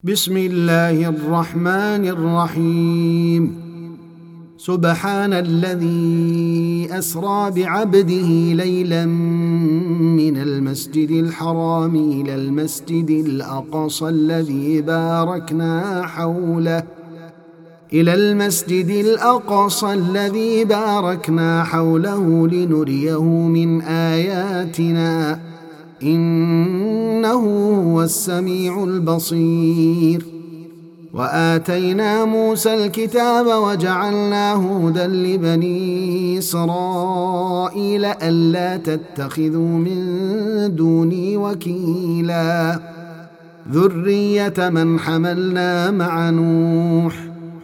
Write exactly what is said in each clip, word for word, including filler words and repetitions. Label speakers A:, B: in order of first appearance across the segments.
A: بسم الله الرحمن الرحيم. سبحان الذي أسرى بعبده ليلا من المسجد الحرام إلى المسجد الأقصى الذي باركنا حوله إلى المسجد الأقصى الذي باركنا حوله لنريه من آياتنا إنه هو السميع البصير. وآتينا موسى الكتاب وجعلناه هدى لبني إسرائيل ألا تتخذوا من دوني وكيلا ذرية من حملنا مع نوح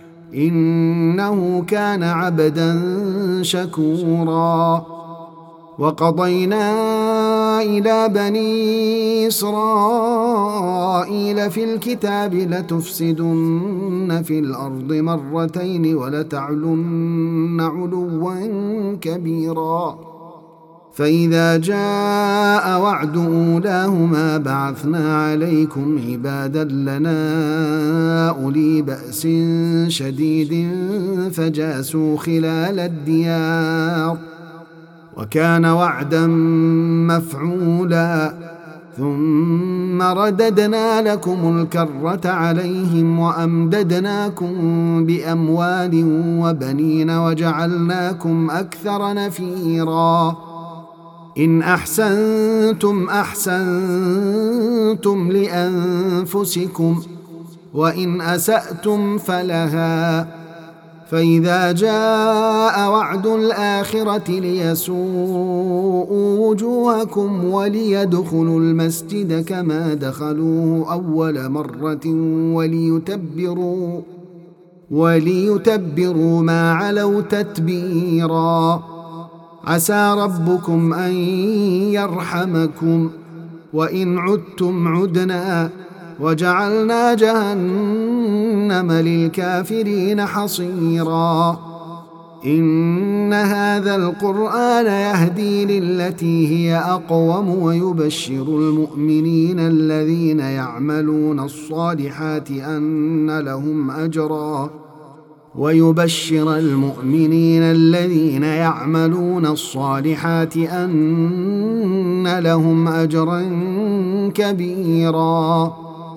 A: إنه كان عبدا شكورا. وقضينا إلى بني إسرائيل في الكتاب لتفسدن في الأرض مرتين ولتعلن علوا كبيرا. فإذا جاء وعد أولاهما بعثنا عليكم عبادا لنا أولي بأس شديد فجاسوا خلال الديار وكان وعدا مفعولا. ثم رددنا لكم الكرة عليهم وأمددناكم بأموال وبنين وجعلناكم أكثر نفيرا. إن أحسنتم أحسنتم لأنفسكم وإن أسأتم فلها. فإذا جاء وعد الآخرة ليسوءوا وجوهكم وليدخلوا المسجد كما دخلوه أول مرة وليتبروا وليتبروا ما علوا تتبيرا. عسى ربكم أن يرحمكم وإن عدتم عدنا وجعلنا جهنم للكافرين حصيرا. إن هذا القرآن يهدي للتي هي أقوم ويبشر المؤمنين الذين يعملون الصالحات أن لهم أجرا ويبشر المؤمنين الذين يعملون الصالحات أن لهم أجرا كبيرا.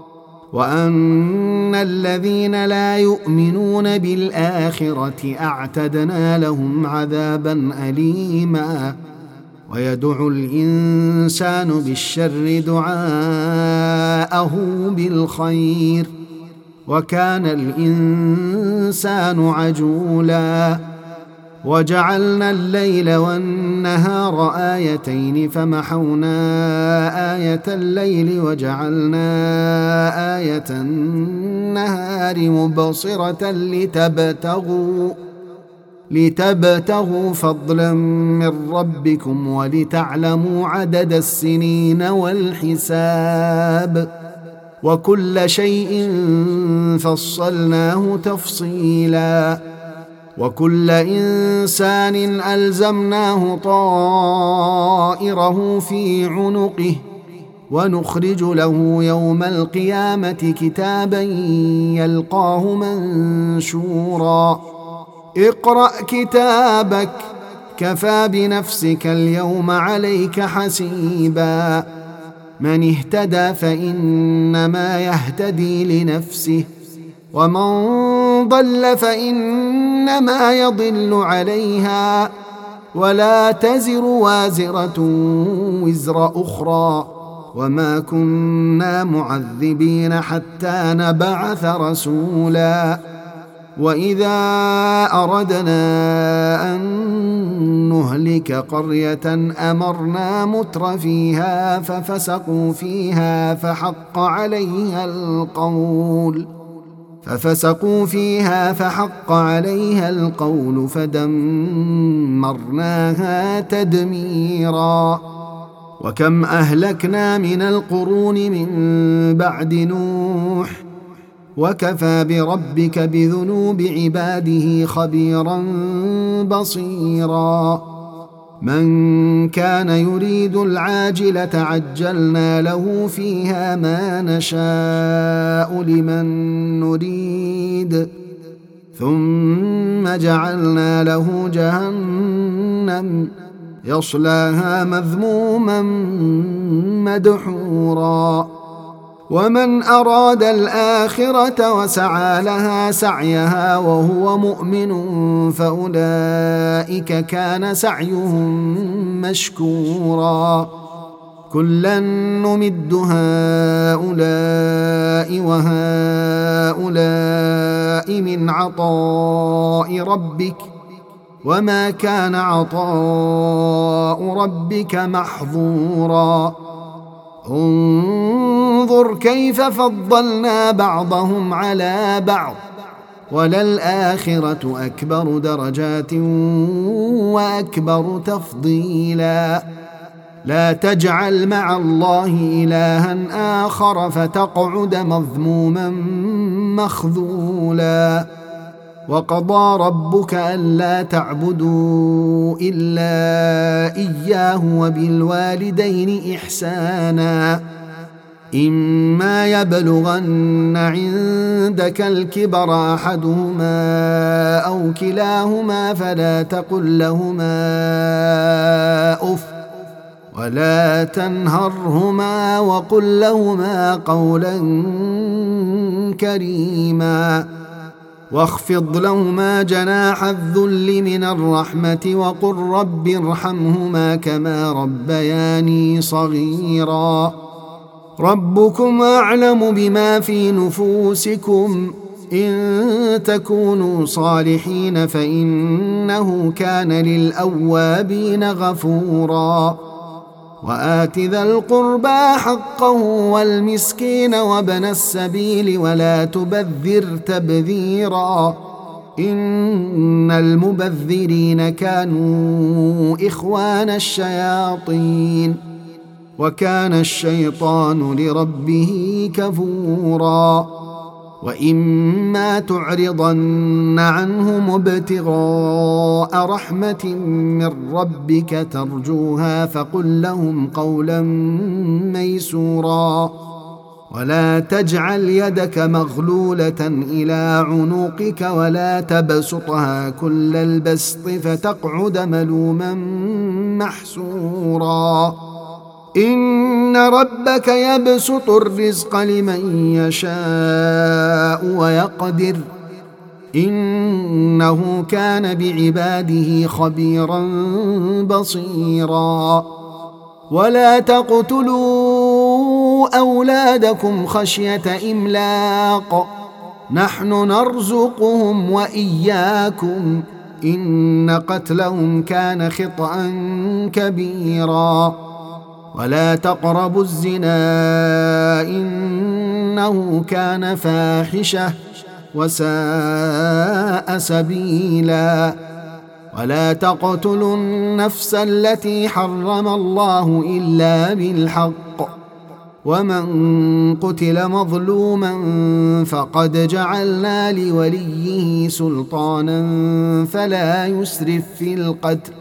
A: وأن الذين لا يؤمنون بالآخرة أعتدنا لهم عذابا أليما. ويدعو الإنسان بالشر دعاءه بالخير وكان الإنسان عجولا. وجعلنا الليل والنهار آيتين فمحونا آية الليل وجعلنا آية النهار مبصرة لتبتغوا لتبتغوا فضلا من ربكم ولتعلموا عدد السنين والحساب وكل شيء فصلناه تفصيلا. وكل إنسان ألزمناه طائره في عنقه ونخرج له يوم القيامة كتابا يلقاه منشورا. اقرأ كتابك كفى بنفسك اليوم عليك حسيبا. من اهتدى فإنما يهتدي لنفسه ومن ضل فإنما يضل عليها ولا تزر وازرة وزر أخرى وما كنا معذبين حتى نبعث رسولا. وإذا أردنا أن نهلك قرية أمرنا متر فيها ففسقوا فيها فحق عليها القول ففسقوا فيها فحق عليها القول فدمرناها تدميرا. وكم أهلكنا من القرون من بعد نوح وكفى بربك بذنوب عباده خبيرا بصيرا. من كان يريد العاجلة عجلنا له فيها ما نشاء لمن نريد ثم جعلنا له جهنم يصلاها مذموما مدحورا ومن أراد الآخرة وسعى لها سعيها وهو مؤمن فأولئك كان سعيهم مشكورا كلا نمد هؤلاء وهؤلاء من عطاء ربك وما كان عطاء ربك محظورا انظر كيف فضلنا بعضهم على بعض وللآخرة أكبر درجات وأكبر تفضيلا لا تجعل مع الله إلها آخر فتقعد مذموما مخذولا وقضى ربك ألا تعبدوا إلا إياه وبالوالدين إحسانا إما يبلغن عندك الكبر أحدهما أو كلاهما فلا تقل لهما أف ولا تنهرهما وقل لهما قولا كريما واخفض لهما جناح الذل من الرحمة وقل رب ارحمهما كما ربياني صغيرا ربكم أعلم بما في نفوسكم إن تكونوا صالحين فإنه كان للأوابين غفورا وآت ذا القربى حقه والمسكين وابن السبيل ولا تبذر تبذيرا إن المبذرين كانوا إخوان الشياطين وكان الشيطان لربه كفورا وإما تعرضن عنهم ابتغاء رحمة من ربك ترجوها فقل لهم قولا ميسورا ولا تجعل يدك مغلولة إلى عنقك ولا تبسطها كل البسط فتقعد ملوما محسورا إن ربك يبسط الرزق لمن يشاء ويقدر إنه كان بعباده خبيرا بصيرا ولا تقتلوا أولادكم خشية إملاق نحن نرزقهم وإياكم إن قتلهم كان خطأ كبيرا ولا تقربوا الزنا إنه كان فاحشة وساء سبيلا ولا تقتلوا النفس التي حرم الله إلا بالحق ومن قتل مظلوما فقد جعلنا لوليه سلطانا فلا يسرف في القتل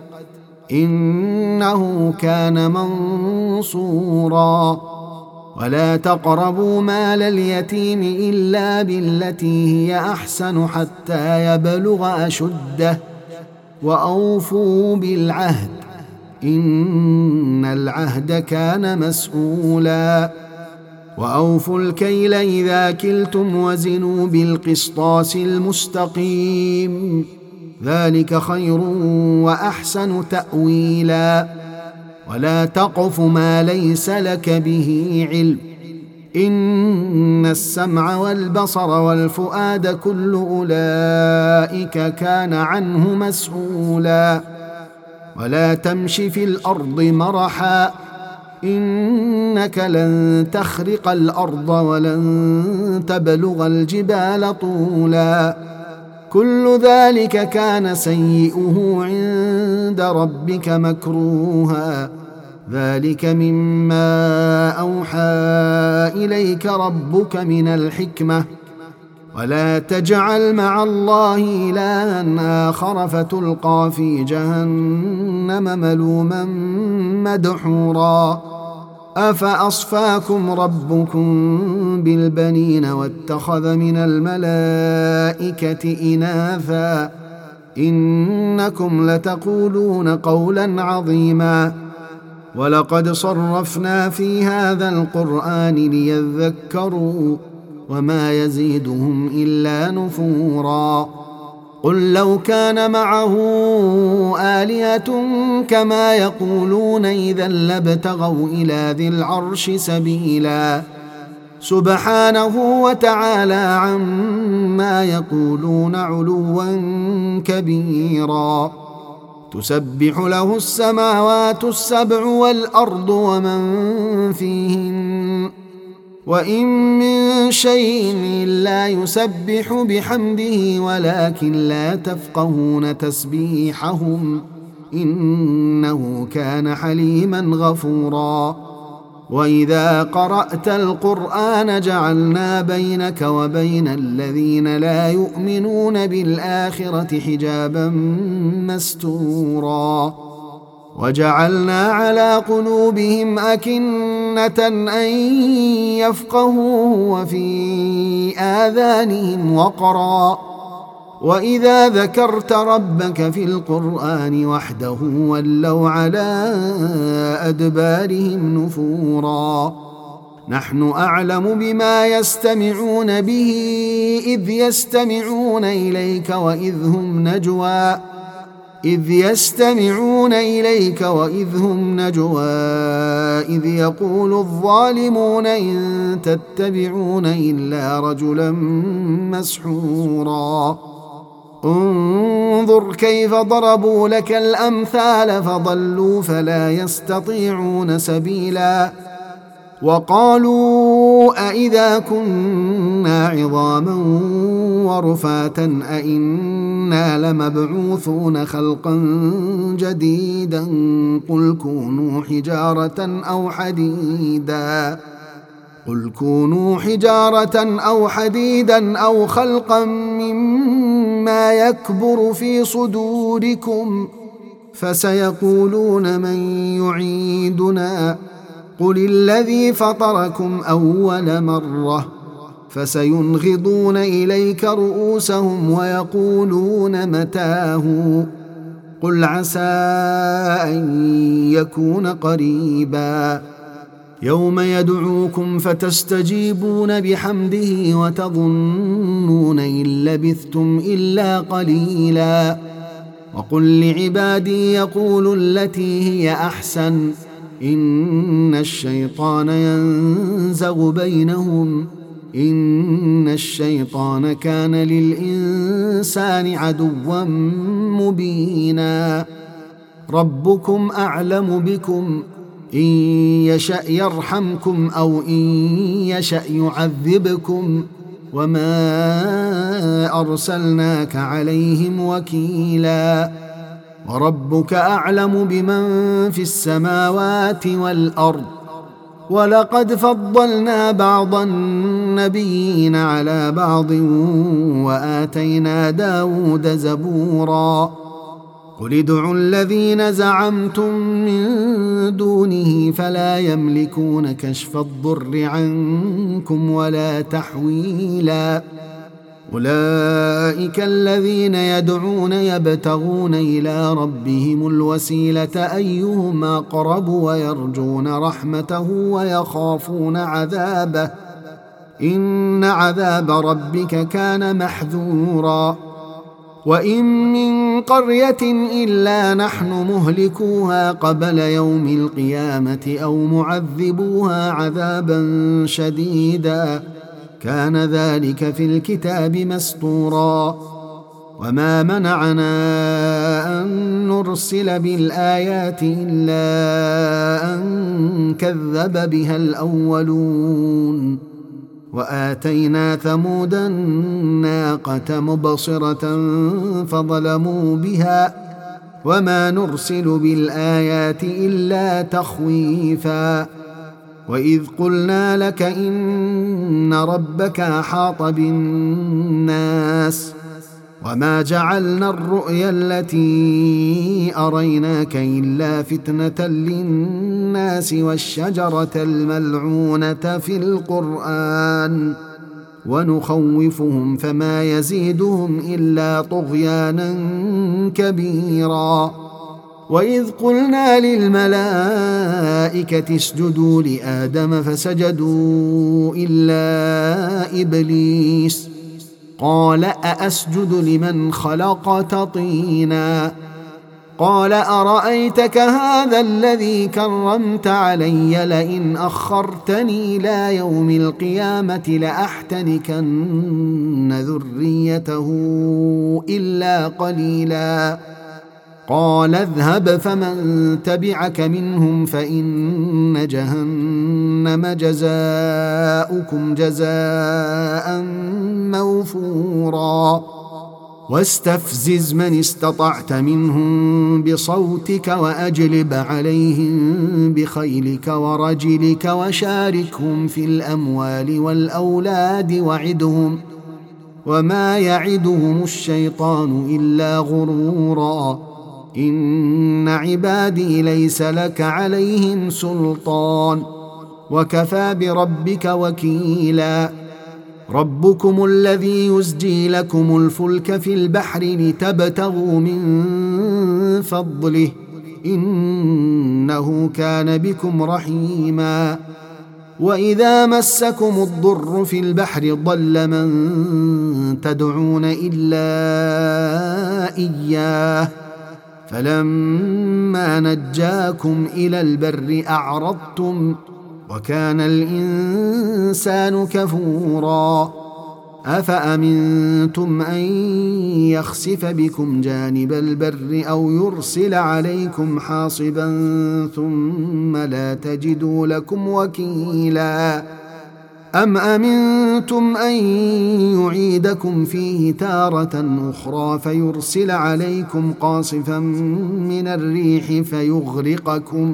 A: إنه كان منصورا ولا تقربوا مال اليتيم إلا بالتي هي أحسن حتى يبلغ أشده وأوفوا بالعهد إن العهد كان مسؤولا وأوفوا الكيل إذا كلتم وزنوا بالقسطاس المستقيم ذلك خير وأحسن تأويلا ولا تقف ما ليس لك به علم إن السمع والبصر والفؤاد كل أولئك كان عنه مسؤولا ولا تمش في الأرض مرحا إنك لن تخرق الأرض ولن تبلغ الجبال طولا كل ذلك كان سيئه عند ربك مكروها ذلك مما أوحى إليك ربك من الحكمة ولا تجعل مع الله إلها آخر فتلقى في جهنم ملوما مدحورا أفأصفاكم ربكم بالبنين واتخذ من الملائكة إناثا إنكم لتقولون قولا عظيما ولقد صرفنا في هذا القرآن ليذكروا وما يزيدهم إلا نفورا قل لو كان معه آلهة كما يقولون إذا لابتغوا إلى ذي العرش سبيلا سبحانه وتعالى عما يقولون علوا كبيرا تسبح له السماوات السبع والأرض ومن فيهن وإن من شيء إلا يسبح بحمده ولكن لا تفقهون تسبيحهم إنه كان حليما غفورا وإذا قرأت القرآن جعلنا بينك وبين الذين لا يؤمنون بالآخرة حجابا مستورا وجعلنا على قلوبهم أكنة أن يفقهوه وفي آذانهم وقرا وإذا ذكرت ربك في القرآن وحده ولوا على أدبارهم نفورا نحن أعلم بما يستمعون به إذ يستمعون إليك وإذ هم نجوى إذ يستمعون إليك وإذ هم نجوى إذ يقول الظالمون إن تتبعون إلا رجلا مسحورا انظر كيف ضربوا لك الأمثال فضلوا فلا يستطيعون سبيلا وقالوا أإذا كنا عظاما ورفاتا أإنا لمبعوثون خلقا جديدا قل كونوا حجارة أو حديدا قل كونوا حجارة أو حديدا أو خلقا مما يكبر في صدوركم فسيقولون من يعيدنا قل الذي فطركم أول مرة فسينغضون إليك رؤوسهم ويقولون متاه قل عسى أن يكون قريبا يوم يدعوكم فتستجيبون بحمده وتظنون إن لبثتم إلا قليلا وقل لعبادي يقولوا التي هي أحسن إن الشيطان ينزغ بينهم إن الشيطان كان للإنسان عدوا مبينا ربكم أعلم بكم إن يشأ يرحمكم أو إن يشأ يعذبكم وما أرسلناك عليهم وكيلا وربك أعلم بمن في السماوات والأرض ولقد فضلنا بعض النبيين على بعض وآتينا داود زبورا قل ادعوا الذين زعمتم من دونه فلا يملكون كشف الضر عنكم ولا تحويلا أولئك الذين يدعون يبتغون إلى ربهم الوسيلة أيهم أقرب ويرجون رحمته ويخافون عذابه إن عذاب ربك كان محذورا وإن من قرية إلا نحن مهلكوها قبل يوم القيامة أو معذبوها عذابا شديدا كان ذلك في الكتاب مسطورا وما منعنا أن نرسل بالآيات إلا أن كذب بها الأولون وآتينا ثمود الناقة مبصرة فظلموا بها وما نرسل بالآيات إلا تخويفا وإذ قلنا لك إن ربك أحاط بالناس وما جعلنا الرؤيا التي أريناك إلا فتنة للناس والشجرة الملعونة في القرآن ونخوفهم فما يزيدهم إلا طغيانا كبيرا. وإذ قلنا للملائكة اسجدوا لآدم فسجدوا إلا إبليس قال أأسجد لمن خلقت طينا قال أرأيتك هذا الذي كرمت علي لئن أخرتني إلى يوم القيامة لأحتنكن ذريته إلا قليلا قال اذهب فمن تبعك منهم فإن جهنم جزاؤكم جزاء موفورا واستفزز من استطعت منهم بصوتك وأجلب عليهم بخيلك ورجلك وشاركهم في الأموال والأولاد وعدهم وما يعدهم الشيطان إلا غرورا إن عبادي ليس لك عليهم سلطان وكفى بربك وكيلا. ربكم الذي يزجي لكم الفلك في البحر لتبتغوا من فضله إنه كان بكم رحيما. وإذا مسكم الضر في البحر ضل من تدعون إلا إياه فلما نجاكم إلى البر أعرضتم وكان الإنسان كفورا. أفأمنتم أن يخسف بكم جانب البر أو يرسل عليكم حاصبا ثم لا تجدوا لكم وكيلا أم أمنتم أن يعيدكم فيه تارة أخرى فيرسل عليكم قاصفا من الريح فيغرقكم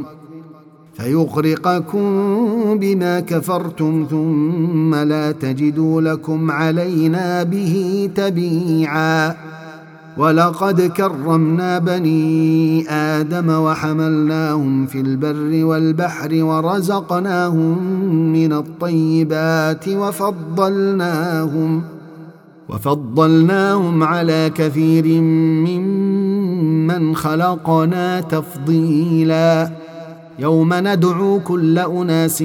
A: فيغرقكم بما كفرتم ثم لا تجدوا لكم علينا به تبيعا. ولقد كرمنا بني آدم وحملناهم في البر والبحر ورزقناهم من الطيبات وفضلناهم وفضلناهم على كثير ممن خلقنا تفضيلا. يوم ندعو كل أناس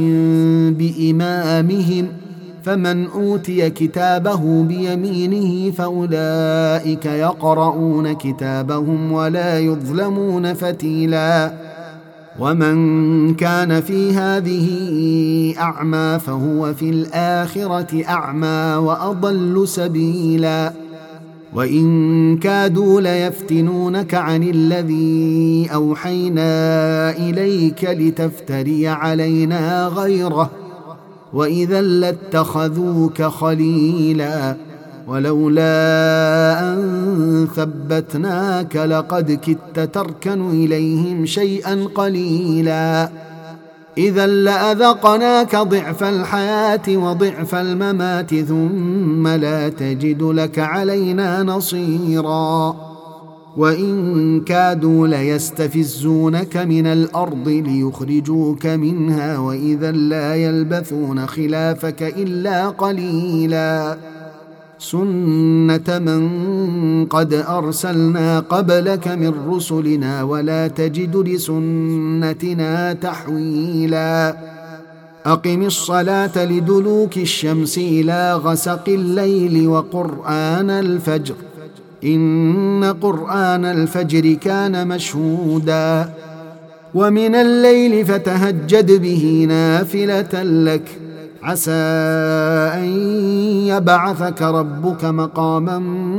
A: بإمامهم فمن أوتي كتابه بيمينه فأولئك يقرؤون كتابهم ولا يظلمون فتيلا. ومن كان في هذه أعمى فهو في الآخرة أعمى وأضل سبيلا. وإن كادوا ليفتنونك عن الذي أوحينا إليك لتفتري علينا غيره وإذا لاتخذوك خليلا ولولا أن ثبتناك لقد كدت تركن إليهم شيئا قليلا إذا لأذقناك ضعف الحياة وضعف الممات ثم لا تجد لك علينا نصيرا. وإن كادوا ليستفزونك من الأرض ليخرجوك منها وإذا لا يلبثون خلافك إلا قليلا سنة من قد أرسلنا قبلك من رسلنا ولا تجد لسنتنا تحويلا. أقم الصلاة لدلوك الشمس إلى غسق الليل وقرآن الفجر إن قرآن الفجر كان مشهودا ومن الليل فتهجد به نافلة لك عسى أن يبعثك ربك مقاما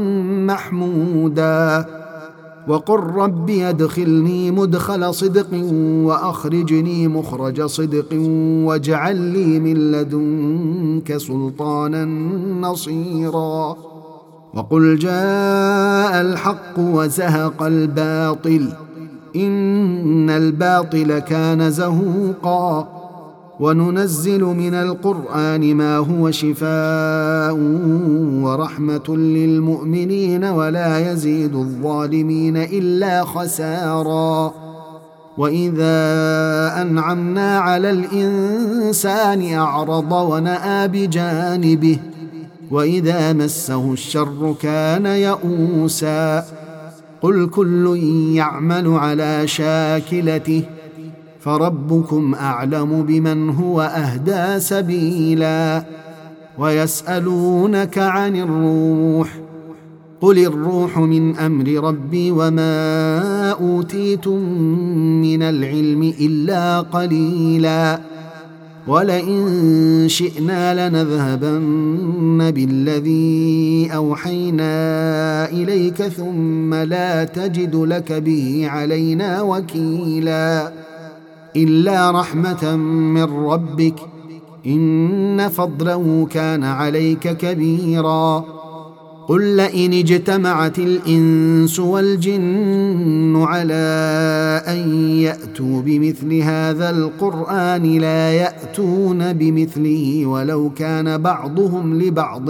A: محمودا وقل رب أدخلني مدخل صدق وأخرجني مخرج صدق واجعل لي من لدنك سلطانا نصيرا. وقل جاء الحق وزهق الباطل إن الباطل كان زهوقا وننزل من القرآن ما هو شفاء ورحمة للمؤمنين ولا يزيد الظالمين إلا خسارا. وإذا أنعمنا على الإنسان أعرض ونأى بجانبه وإذا مسه الشر كان يئوسا. قل كل يعمل على شاكلته فربكم أعلم بمن هو أهدى سبيلا. ويسألونك عن الروح قل الروح من أمر ربي وما أوتيتم من العلم إلا قليلا. ولئن شئنا لنذهبن بالذي أوحينا إليك ثم لا تجد لك به علينا وكيلا. إلا رحمة من ربك إن فضله كان عليك كبيرا. قل لئن اجتمعت الإنس والجن على أن يأتوا بمثل هذا القرآن لا يأتون بمثله ولو كان بعضهم لبعض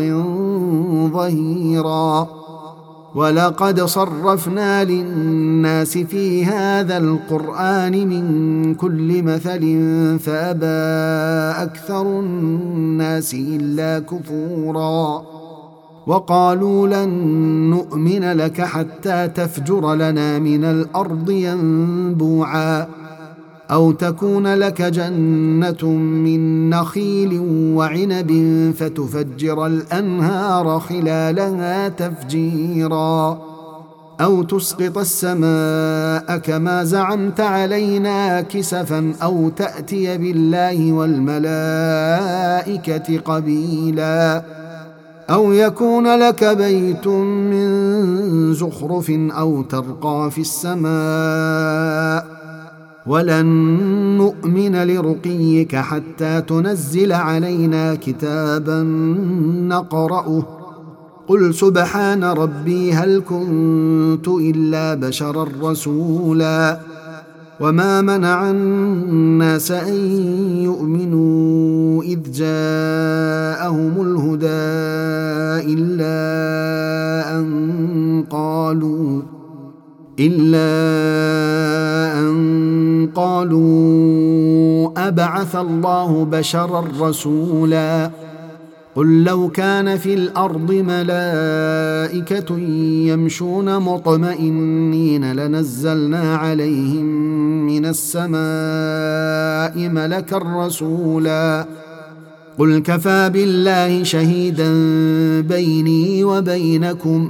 A: ظهيرا. ولقد صرفنا للناس في هذا القرآن من كل مثل فأبى أكثر الناس إلا كفورا. وقالوا لن نؤمن لك حتى تفجر لنا من الأرض ينبوعا أو تكون لك جنة من نخيل وعنب فتفجر الأنهار خلالها تفجيرا أو تسقط السماء كما زعمت علينا كسفا أو تأتي بالله والملائكة قبيلا أو يكون لك بيت من زخرف أو ترقى في السماء ولن نؤمن لرقيك حتى تنزل علينا كتابا نقرأه قل سبحان ربي هل كنت إلا بشرا رسولا. وما منع الناس أن يؤمنوا إذ جاءهم الهدى إلا أن قالوا إلا أن قالوا أبعث الله بشرا رسولا. قل لو كان في الأرض ملائكة يمشون مطمئنين لنزلنا عليهم من السماء ملكا رسولا. قل كفى بالله شهيدا بيني وبينكم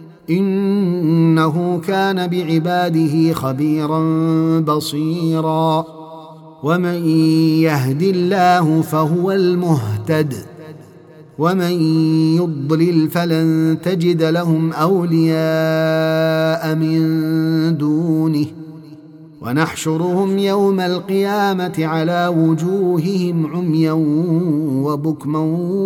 A: إنه كان بعباده خبيرا بصيرا. ومن يهد الله فهو المهتد ومن يضلل فلن تجد لهم أولياء من دونه ونحشرهم يوم القيامة على وجوههم عميا وبكما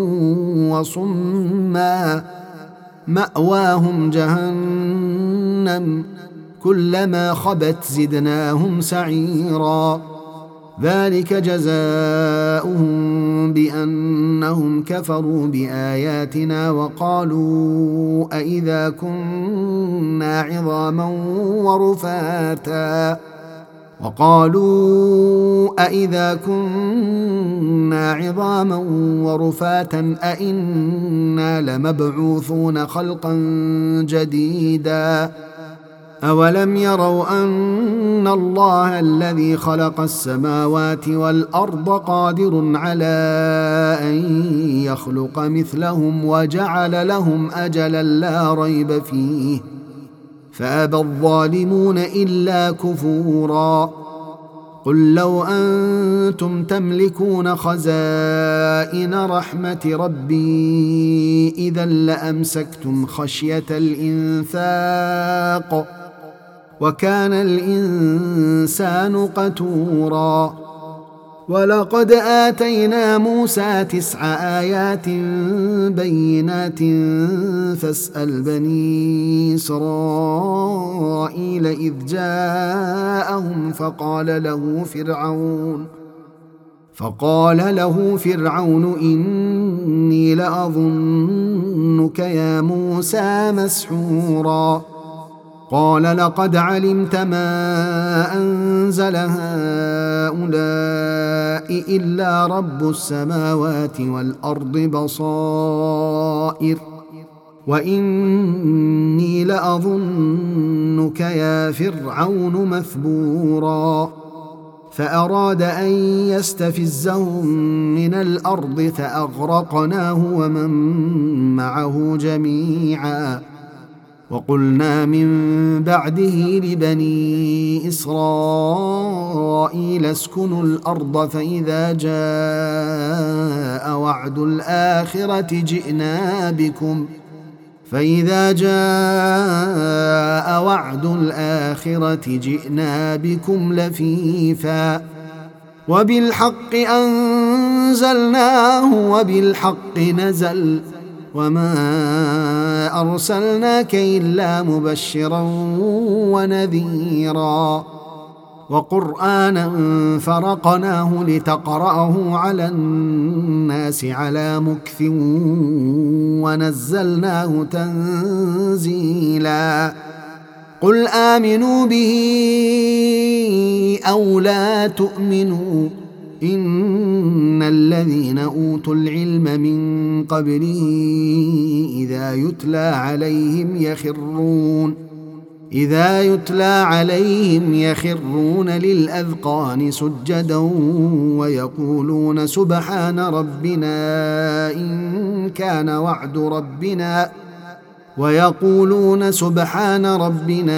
A: وصما مأواهم جهنم كلما خبت زدناهم سعيرا. ذلك جزاؤهم بأنهم كفروا بآياتنا وقالوا أئذا كنا عظاما ورفاتا وقالوا أئذا كنا عظاما ورفاتا أئنا لمبعوثون خلقا جديدا. أولم يروا أن الله الذي خلق السماوات والأرض قادر على أن يخلق مثلهم وجعل لهم أجلا لا ريب فيه فأبى الظالمون إلا كفورا. قل لو أنتم تملكون خزائن رحمة ربي إذا لأمسكتم خشية الإنفاق وكان الإنسان قتورا. ولقد آتينا موسى تسع آيات بينات فاسأل بني إسرائيل إذ جاءهم فقال له فرعون فقال له فرعون إني لأظنك يا موسى مسحورا قال لقد علمت ما أنزل هؤلاء إلا رب السماوات والأرض بصائر وإني لأظنك يا فرعون مثبورا فأراد أن يستفزهم من الأرض فأغرقناه ومن معه جميعا وقلنا من بعده لبني إسرائيل اسكنوا الأرض فإذا جاء وعد الآخرة جئنا بكم فإذا جاء وعد الآخرة جئنا بكم لفيفا وبالحق أنزلناه وبالحق نزل وما أرسلناك إلا مبشرا ونذيرا وقرآنا فرقناه لتقرأه على الناس على مكث ونزلناه تنزيلا قل آمنوا به أو لا تؤمنوا إن الذين أوتوا العلم من قبله إذا يتلى عليهم يخرون إذا يتلى عليهم يخرون للأذقان سجدا ويقولون سبحان ربنا إن كان وعد ربنا ويقولون سبحان ربنا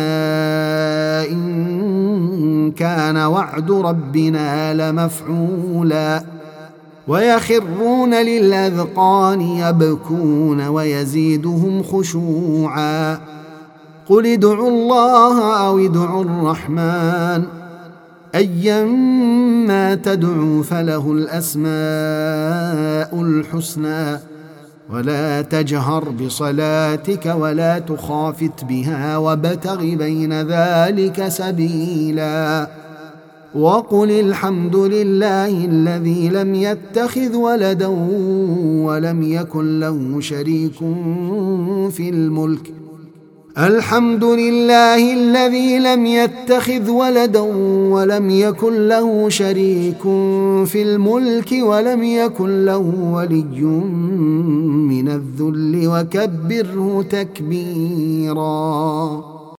A: إن كان وعد ربنا لمفعولا ويخرون للأذقان يبكون ويزيدهم خشوعا قل ادعوا الله أو ادعوا الرحمن أيما تدعوا فله الأسماء الحسنى ولا تجهر بصلاتك ولا تخافت بها وابتغ بين ذلك سبيلا وقل الحمد لله الذي لم يتخذ ولدا ولم يكن له شريك في الملك الحمد لله الذي لم يتخذ ولدا ولم يكن له شريك في الملك ولم يكن له ولي من الذل وكبره تكبيرا.